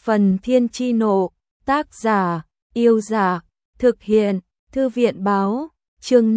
Phần Thiên Chi Nộ, tác giả, Yêu Giả, thực hiện, Thư viện Báo, chương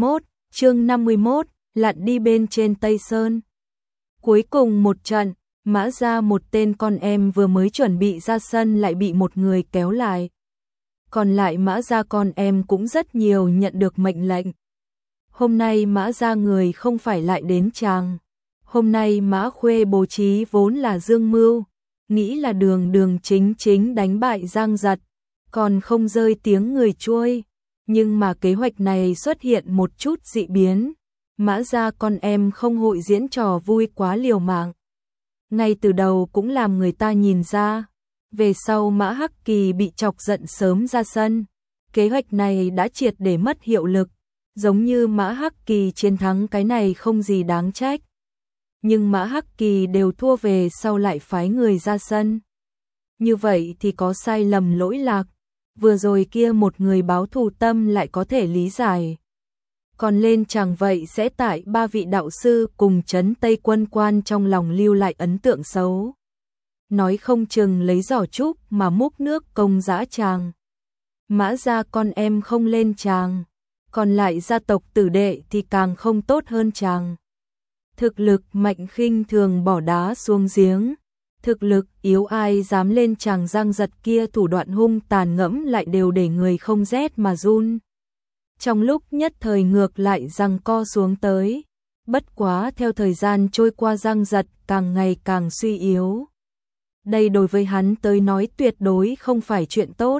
51, lặn đi bên trên Tây Sơn. Cuối cùng một trận, Mã Gia một tên con em vừa mới chuẩn bị ra sân lại bị một người kéo lại. Còn lại Mã Gia con em cũng rất nhiều nhận được mệnh lệnh. Hôm nay Mã Gia người không phải lại đến chàng. Hôm nay Mã Khuê bố trí vốn là dương mưu, nghĩ là đường chính đánh bại Giang Giật, còn không rơi tiếng người trôi. Nhưng mà kế hoạch này xuất hiện một chút dị biến. Mã Gia con em không hội diễn trò vui quá liều mạng. Ngay từ đầu cũng làm người ta nhìn ra. Về sau Mã Hắc Kỳ bị chọc giận sớm ra sân. Kế hoạch này đã triệt để mất hiệu lực. Giống như Mã Hắc Kỳ chiến thắng cái này không gì đáng trách. Nhưng Mã Hắc Kỳ đều thua về sau lại phái người ra sân. Như vậy thì có sai lầm lỗi lạc. Vừa rồi kia một người báo thù tâm lại có thể lý giải. Còn lên chẳng vậy sẽ tại ba vị đạo sư cùng trấn Tây Quân quan trong lòng lưu lại ấn tượng xấu. Nói không chừng lấy giỏ trúc mà múc nước công dã chàng. Mã Gia con em không lên chàng. Còn lại gia tộc tử đệ thì càng không tốt hơn chàng. Thực lực mạnh khinh thường bỏ đá xuống giếng. Thực lực yếu ai dám lên chàng Giang Giật kia thủ đoạn hung tàn ngẫm lại đều để người không rét mà run. Trong lúc nhất thời ngược lại giằng co xuống tới. Bất quá theo thời gian trôi qua Giang Giật càng ngày càng suy yếu. Đây đối với hắn tới nói tuyệt đối không phải chuyện tốt.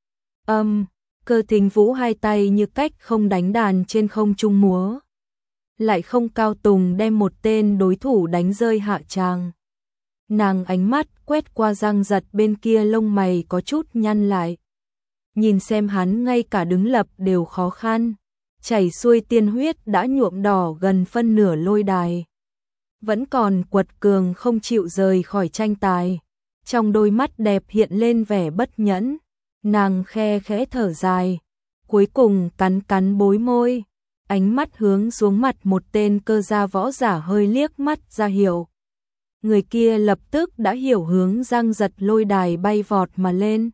Cơ Thính Vũ hai tay như cách không đánh đàn trên không trung múa. Lại không cao tùng đem một tên đối thủ đánh rơi hạ tràng. Nàng ánh mắt quét qua Giang Giật bên kia lông mày có chút nhăn lại. Nhìn xem hắn ngay cả đứng lập đều khó khăn. Chảy xuôi tiên huyết đã nhuộm đỏ gần phân nửa lôi đài. Vẫn còn quật cường không chịu rời khỏi tranh tài. Trong đôi mắt đẹp hiện lên vẻ bất nhẫn. Nàng khe khẽ thở dài. Cuối cùng cắn bối môi. Ánh mắt hướng xuống mặt một tên cơ gia võ giả hơi liếc mắt ra hiệu. Người kia lập tức đã hiểu hướng Giang Giật lôi đài bay vọt mà lên.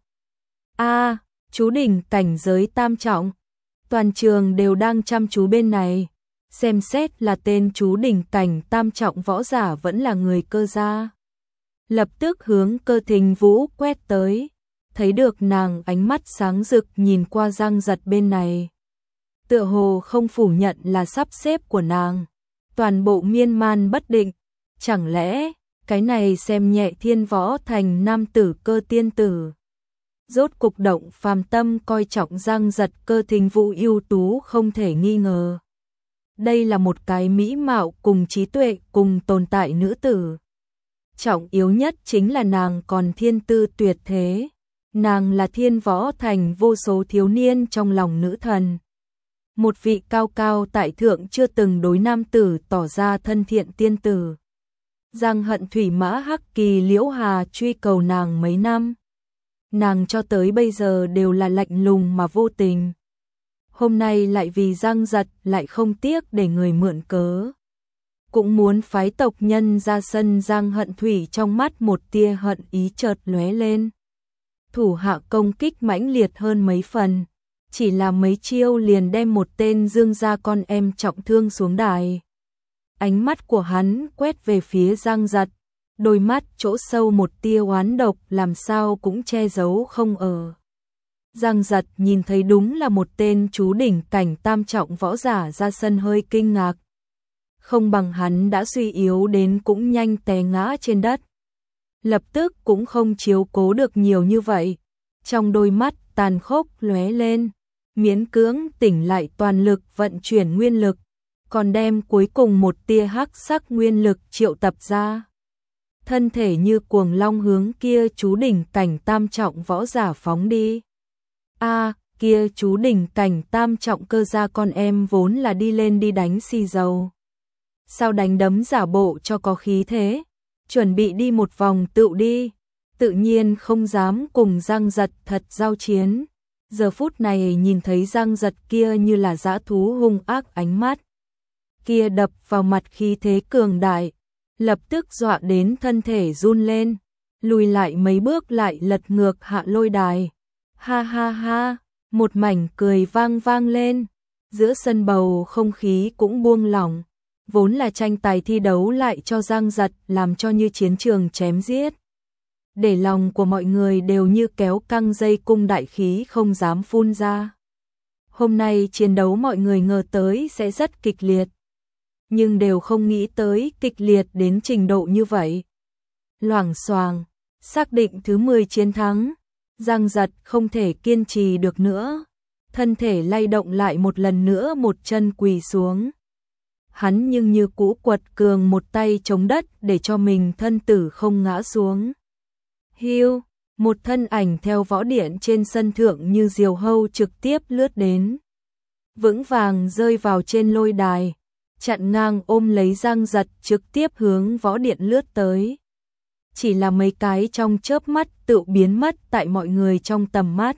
Chú đỉnh cảnh giới tam trọng. Toàn trường đều đang chăm chú bên này. Xem xét là tên chú đỉnh cảnh tam trọng võ giả vẫn là người cơ gia. Lập tức hướng Cơ Thính Vũ quét tới. Thấy được nàng ánh mắt sáng rực nhìn qua Giang Giật bên này. Tựa hồ không phủ nhận là sắp xếp của nàng. Toàn bộ miên man bất định. Chẳng lẽ cái này xem nhẹ thiên võ thành nam tử cơ tiên tử. Rốt cục động phàm tâm coi trọng Giang Giật Cơ Thính Vũ ưu tú không thể nghi ngờ. Đây là một cái mỹ mạo cùng trí tuệ cùng tồn tại nữ tử. Trọng yếu nhất chính là nàng còn thiên tư tuyệt thế. Nàng là thiên võ thành vô số thiếu niên trong lòng nữ thần. Một vị cao cao tại thượng chưa từng đối nam tử tỏ ra thân thiện tiên tử. Giang Hận Thủy Mã Hắc Kỳ Liễu Hà truy cầu nàng mấy năm. Nàng cho tới bây giờ đều là lạnh lùng mà vô tình. Hôm nay lại vì Giang Giật lại không tiếc để người mượn cớ. Cũng muốn phái tộc nhân ra sân. Giang Hận Thủy trong mắt một tia hận ý chợt lóe lên. Thủ hạ công kích mãnh liệt hơn mấy phần. Chỉ là mấy chiêu liền đem một tên Dương gia con em trọng thương xuống đài. Ánh mắt của hắn quét về phía Giang Giật. Đôi mắt chỗ sâu một tia oán độc làm sao cũng che giấu không ở. Giang Giật nhìn thấy đúng là một tên chú đỉnh cảnh tam trọng võ giả ra sân hơi kinh ngạc. Không bằng hắn đã suy yếu đến cũng nhanh té ngã trên đất. Lập tức cũng không chiếu cố được nhiều như vậy. Trong đôi mắt tàn khốc lóe lên. Miễn cưỡng tỉnh lại toàn lực vận chuyển nguyên lực. Còn đem cuối cùng một tia hắc sắc nguyên lực triệu tập ra. Thân thể như cuồng long hướng kia chú đỉnh cảnh tam trọng võ giả phóng đi. Kia chú đỉnh cảnh tam trọng cơ gia con em vốn là đi lên đi đánh xì dầu. Sao đánh đấm giả bộ cho có khí thế. Chuẩn bị đi một vòng tựu đi. Tự nhiên không dám cùng Giang Giật thật giao chiến. Giờ phút này nhìn thấy Giang Giật kia như là dã thú hung ác ánh mắt. Kia đập vào mặt khí thế cường đại. Lập tức dọa đến thân thể run lên. lùi lại mấy bước lại lật ngược hạ lôi đài. Ha ha ha, một mảnh cười vang vang lên, giữa sân bầu không khí cũng buông lỏng, vốn là tranh tài thi đấu lại cho giang giật làm cho như chiến trường chém giết. Để lòng của mọi người đều như kéo căng dây cung đại khí không dám phun ra. Hôm nay chiến đấu mọi người ngờ tới sẽ rất kịch liệt, nhưng đều không nghĩ tới kịch liệt đến trình độ như vậy. Loảng xoảng, xác định thứ 10 chiến thắng, giang giật không thể kiên trì được nữa, thân thể lay động lại một lần nữa, một chân quỳ xuống. Hắn nhưng như cũ quật cường một tay chống đất để cho mình thân tử không ngã xuống. Hiu, một thân ảnh theo võ điện trên sân thượng như diều hâu trực tiếp lướt đến, vững vàng rơi vào trên lôi đài, chặn ngang ôm lấy giang giật trực tiếp hướng võ điện lướt tới. Chỉ là mấy cái trong chớp mắt tự biến mất tại mọi người trong tầm mắt.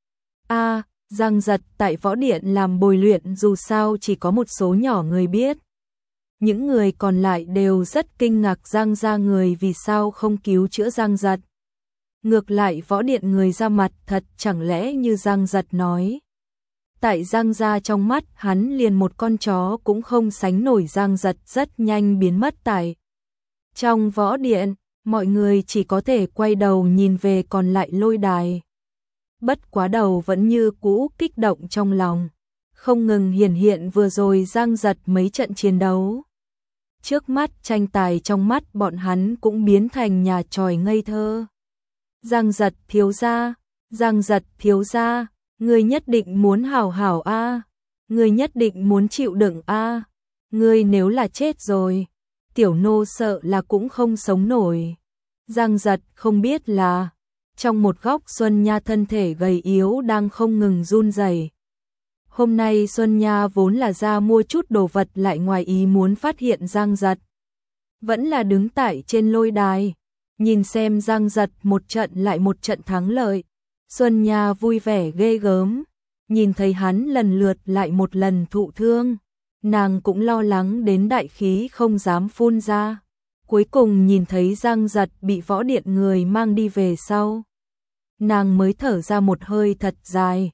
Giang giật tại võ điện làm bồi luyện dù sao chỉ có một số nhỏ người biết. Những người còn lại đều rất kinh ngạc Giang gia người vì sao không cứu chữa Giang giật. Ngược lại võ điện người ra mặt thật, chẳng lẽ như Giang giật nói. Tại Giang gia trong mắt hắn liền một con chó cũng không sánh nổi. Giang giật rất nhanh biến mất tại trong võ điện, mọi người chỉ có thể quay đầu nhìn về còn lại lôi đài. Bất quá đầu vẫn như cũ kích động trong lòng, không ngừng hiển hiện vừa rồi Giang giật mấy trận chiến đấu. Trước mắt tranh tài trong mắt bọn hắn cũng biến thành nhà tròi ngây thơ. Giang giật thiếu gia, Giang giật thiếu gia, ngươi nhất định muốn hảo hảo a, ngươi nhất định muốn chịu đựng a, ngươi nếu là chết rồi, tiểu nô sợ là cũng không sống nổi. Giang giật không biết là trong một góc Xuân Nha thân thể gầy yếu đang không ngừng run rẩy. Hôm nay Xuân Nha vốn là ra mua chút đồ vật lại ngoài ý muốn phát hiện Giang giật vẫn là đứng tại trên lôi đài, nhìn xem Giang giật một trận lại một trận thắng lợi. Xuân Nha vui vẻ ghê gớm, nhìn thấy hắn lần lượt lại một lần thụ thương, nàng cũng lo lắng đến đại khí không dám phun ra. Cuối cùng nhìn thấy Giang giật bị võ điện người mang đi về sau, nàng mới thở ra một hơi thật dài.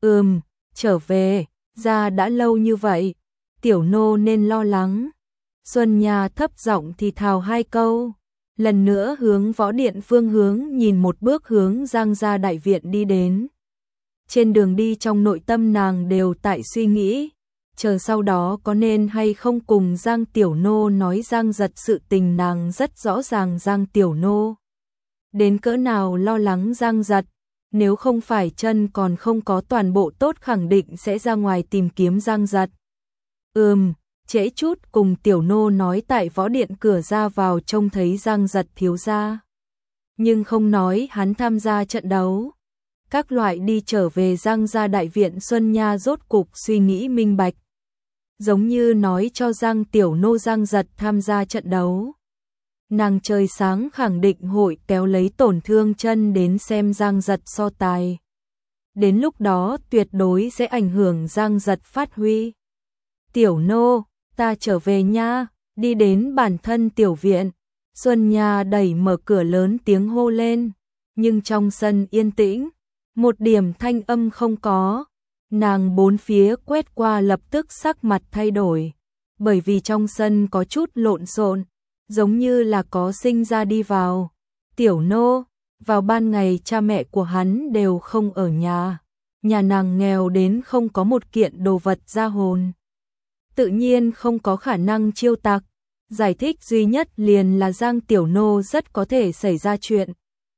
Trở về, ra đã lâu như vậy, tiểu nô nên lo lắng. Xuân Nha thấp giọng thì thào hai câu, lần nữa hướng võ điện phương hướng nhìn một bước hướng Giang gia đại viện đi đến. Trên đường đi trong nội tâm nàng đều tại suy nghĩ, chờ sau đó có nên hay không cùng Giang tiểu nô nói Giang giật sự tình. Nàng rất rõ ràng Giang tiểu nô đến cỡ nào lo lắng Giang giật, nếu không phải chân còn không có toàn bộ tốt khẳng định sẽ ra ngoài tìm kiếm Giang giật. Trễ chút cùng tiểu nô nói tại võ điện cửa ra vào trông thấy Giang giật thiếu gia, nhưng không nói hắn tham gia trận đấu. Các loại đi trở về Giang gia đại viện, Xuân Nha rốt cục suy nghĩ minh bạch, giống như nói cho Giang tiểu nô Giang giật tham gia trận đấu, nàng trời sáng khẳng định hội kéo lấy tổn thương chân đến xem Giang giật so tài. Đến lúc đó tuyệt đối sẽ ảnh hưởng Giang giật phát huy. Tiểu nô, ta trở về nha. Đi đến bản thân tiểu viện, Xuân Nha đẩy mở cửa lớn tiếng hô lên, nhưng trong sân yên tĩnh, một điểm thanh âm không có. Nàng bốn phía quét qua lập tức sắc mặt thay đổi, bởi vì trong sân có chút lộn xộn, giống như là có sinh ra đi vào. Tiểu nô, vào ban ngày cha mẹ của hắn đều không ở nhà, nhà nàng nghèo đến không có một kiện đồ vật gia hồn, tự nhiên không có khả năng chiêu tặc. Giải thích duy nhất liền là Giang tiểu nô rất có thể xảy ra chuyện.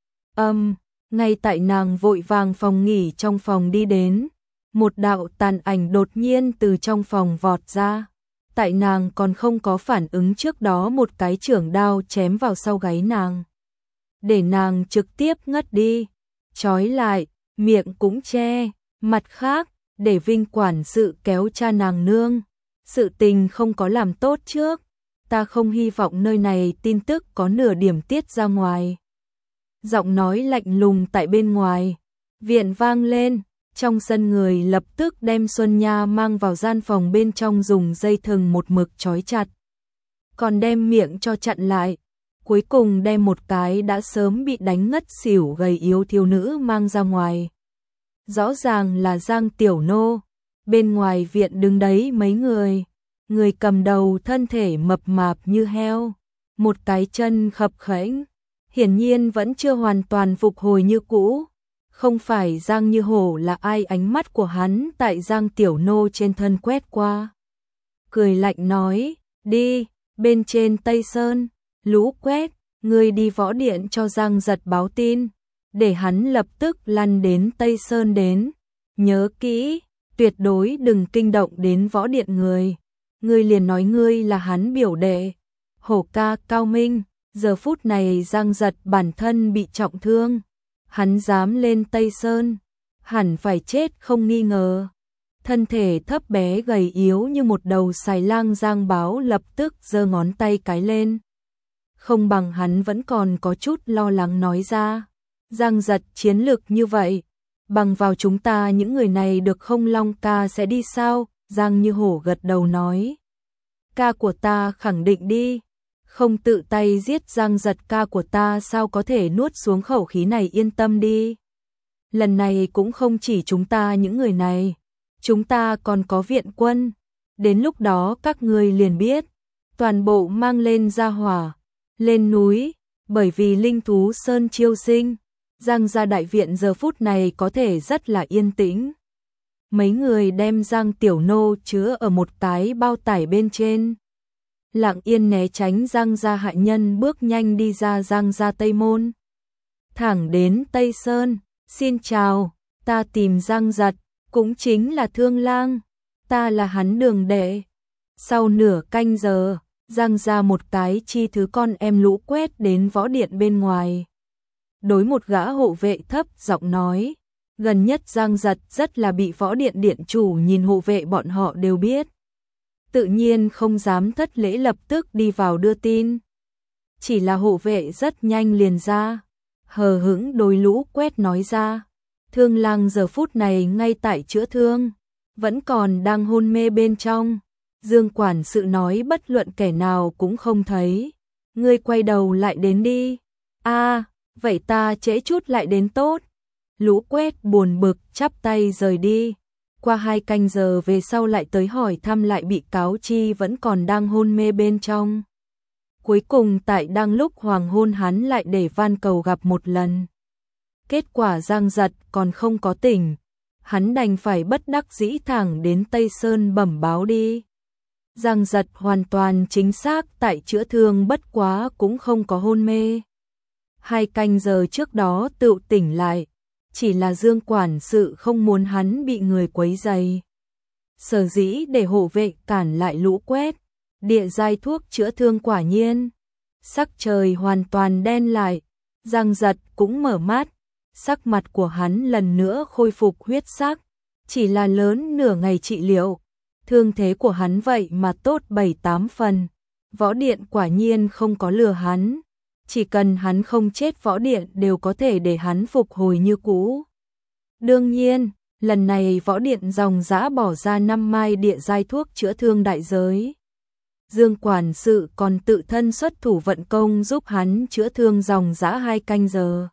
Ngay tại nàng vội vàng phòng nghỉ trong phòng đi đến, một đạo tàn ảnh đột nhiên từ trong phòng vọt ra. Tại nàng còn không có phản ứng trước đó một cái chưởng đao chém vào sau gáy nàng, để nàng trực tiếp ngất đi, trói lại, miệng cũng che. Mặt khác, để Vinh quản sự kéo cha nàng nương, sự tình không có làm tốt trước, ta không hy vọng nơi này tin tức có nửa điểm tiết ra ngoài. Giọng nói lạnh lùng tại bên ngoài viện vang lên, trong sân người lập tức đem Xuân Nha mang vào gian phòng bên trong, dùng dây thừng một mực trói chặt, còn đem miệng cho chặn lại. cuối cùng đem một cái đã sớm bị đánh ngất xỉu gầy yếu thiếu nữ mang ra ngoài. Rõ ràng là Giang Tiểu Nô, bên ngoài viện đứng đấy mấy người, người cầm đầu thân thể mập mạp như heo, một cái chân khập khẽnh, hiển nhiên vẫn chưa hoàn toàn phục hồi như cũ. Không phải Giang Như Hổ là ai, ánh mắt của hắn tại Giang Tiểu Nô trên thân quét qua. Cười lạnh nói, đi, bên trên Tây Sơn, Lũ Quét, ngươi đi võ điện cho Giang Giật báo tin, để hắn lập tức lăn đến Tây Sơn đến. Nhớ kỹ, tuyệt đối đừng kinh động đến võ điện người. Ngươi liền nói ngươi là hắn biểu đệ. Hổ ca cao minh, giờ phút này Giang Giật bản thân bị trọng thương. Hắn dám lên Tây Sơn, hẳn phải chết không nghi ngờ. Thân thể thấp bé gầy yếu như một đầu xài lang Giang Báo lập tức giơ ngón tay cái lên. Không bằng hắn vẫn còn có chút lo lắng nói ra. Giang Giật chiến lực như vậy, bằng vào chúng ta những người này được không? Long ca sẽ đi sao? Giang Như Hổ gật đầu nói. Ca của ta khẳng định đi. Không tự tay giết Giang Giật, ca của ta sao có thể nuốt xuống khẩu khí này, yên tâm đi. Lần này cũng không chỉ chúng ta những người này, chúng ta còn có viện quân. Đến lúc đó các ngươi liền biết, toàn bộ mang lên gia hỏa, lên núi, bởi vì linh thú sơn chiêu sinh. Giang gia đại viện giờ phút này có thể rất là yên tĩnh. Mấy người đem Giang Tiểu Nô chứa ở một cái bao tải bên trên. Lặng yên né tránh Giang gia hại nhân, bước nhanh đi ra Giang gia Tây Môn. Thẳng đến Tây Sơn, xin chào, ta tìm Giang Giật, cũng chính là Thương Lang, ta là hắn đường đệ. Sau nửa canh giờ, Giang gia một cái chi thứ con em Lũ Quét đến võ điện bên ngoài. Đối một gã hộ vệ thấp giọng nói, gần nhất Giang Giật rất là bị võ điện điện chủ nhìn, hộ vệ bọn họ đều biết. Tự nhiên không dám thất lễ, lập tức đi vào đưa tin. Chỉ là hộ vệ rất nhanh liền ra, hờ hững đối Lũ Quét nói ra, Thương Lang giờ phút này ngay tại chữa thương, vẫn còn đang hôn mê bên trong. Dương quản sự nói bất luận kẻ nào cũng không thấy, ngươi quay đầu lại đến đi. A, vậy ta trễ chút lại đến tốt. Lũ Quét buồn bực chắp tay rời đi. Qua 2 canh giờ về sau lại tới hỏi thăm, lại bị cáo chi vẫn còn đang hôn mê bên trong. Cuối cùng tại đang lúc hoàng hôn hắn lại để van cầu gặp một lần. Kết quả Giang Giật còn không có tỉnh, hắn đành phải bất đắc dĩ thẳng đến Tây Sơn bẩm báo đi. Giang Giật hoàn toàn chính xác tại chữa thương, bất quá cũng không có hôn mê. 2 canh giờ trước đó tự tỉnh lại, chỉ là Dương quản sự không muốn hắn bị người quấy rầy. Sở dĩ để hộ vệ cản lại Lũ Quét, địa giai thuốc chữa thương quả nhiên. Sắc trời hoàn toàn đen lại, Giang Giật cũng mở mắt, sắc mặt của hắn lần nữa khôi phục huyết sắc, chỉ là lớn nửa ngày trị liệu, thương thế của hắn vậy mà tốt 7-8 phần. Võ điện quả nhiên không có lừa hắn, chỉ cần hắn không chết võ điện đều có thể để hắn phục hồi như cũ. Đương nhiên, lần này võ điện dòng dã bỏ ra 5 mai địa giai thuốc chữa thương đại giới. Dương quản sự còn tự thân xuất thủ vận công giúp hắn chữa thương dòng dã 2 canh giờ.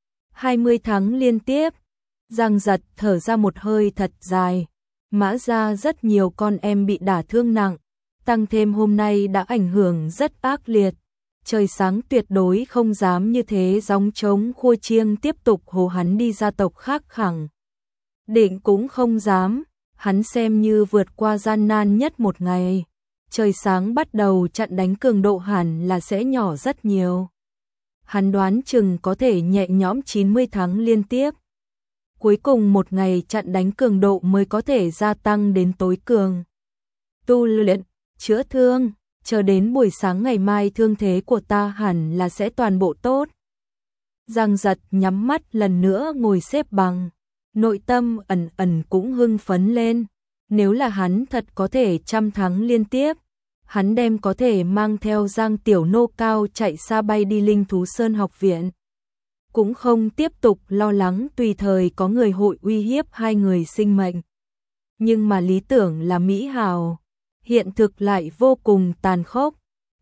20 tháng liên tiếp, Giang Giật thở ra một hơi thật dài. Mã gia rất nhiều con em bị đả thương nặng, tăng thêm hôm nay đã ảnh hưởng rất ác liệt. Trời sáng tuyệt đối không dám như thế gióng trống khua chiêng tiếp tục hô hắn đi gia tộc khác, khẳng định cũng không dám. Hắn xem như vượt qua gian nan nhất một ngày. Trời sáng bắt đầu trận đánh cường độ hẳn là sẽ nhỏ rất nhiều. Hắn đoán chừng có thể nhẹ nhõm 90 tháng liên tiếp. Cuối cùng một ngày trận đánh cường độ mới có thể gia tăng đến tối cường. Tu luyện, chữa thương, chờ đến buổi sáng ngày mai thương thế của ta hẳn là sẽ toàn bộ tốt. Giang Giật nhắm mắt lần nữa ngồi xếp bằng, nội tâm ẩn ẩn cũng hưng phấn lên. Nếu là hắn thật có thể 100 tháng liên tiếp, hắn đem có thể mang theo Giang Tiểu Nô cao chạy xa bay đi Linh Thú Sơn học viện. Cũng không tiếp tục lo lắng tùy thời có người hội uy hiếp hai người sinh mệnh. Nhưng mà lý tưởng là mỹ hào, hiện thực lại vô cùng tàn khốc.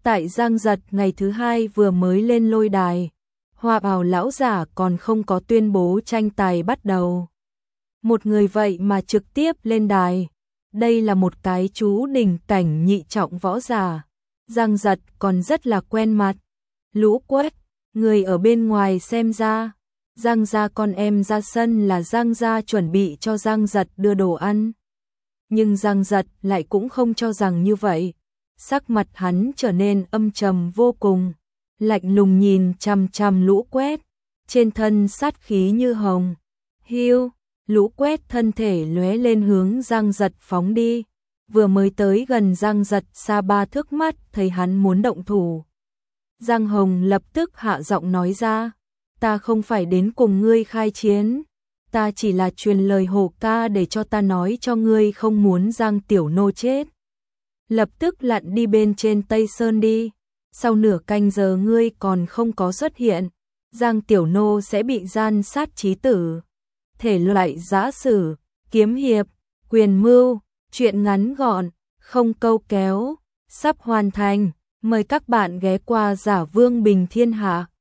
Tại Giang Giật ngày thứ hai vừa mới lên lôi đài, Hoa Bào lão giả còn không có tuyên bố tranh tài bắt đầu. Một người vậy mà trực tiếp lên đài. Đây là một cái chú đỉnh cảnh nhị trọng võ giả. Giang Giật còn rất là quen mặt. Lũ Quét, người ở bên ngoài xem ra. Giang gia con em ra sân là Giang gia chuẩn bị cho Giang Giật đưa đồ ăn. Nhưng Giang Giật lại cũng không cho rằng như vậy. Sắc mặt hắn trở nên âm trầm vô cùng, lạnh lùng nhìn chằm chằm Lũ Quét, trên thân sát khí như hồng. Hiu, Lũ Quét thân thể lóe lên hướng Giang Giật phóng đi, vừa mới tới gần Giang Giật xa 3 thước mắt thấy hắn muốn động thủ. Giang Hồng lập tức hạ giọng nói ra, ta không phải đến cùng ngươi khai chiến, ta chỉ là truyền lời Hồ ca để cho ta nói cho ngươi không muốn Giang Tiểu Nô chết. Lập tức lặn đi bên trên Tây Sơn đi, sau nửa canh giờ ngươi còn không có xuất hiện, Giang Tiểu Nô sẽ bị gian sát chí tử. Thể loại giã sử, kiếm hiệp, quyền mưu, truyện ngắn gọn, không câu kéo, sắp hoàn thành, mời các bạn ghé qua Giả Vương Bình Thiên Hạ.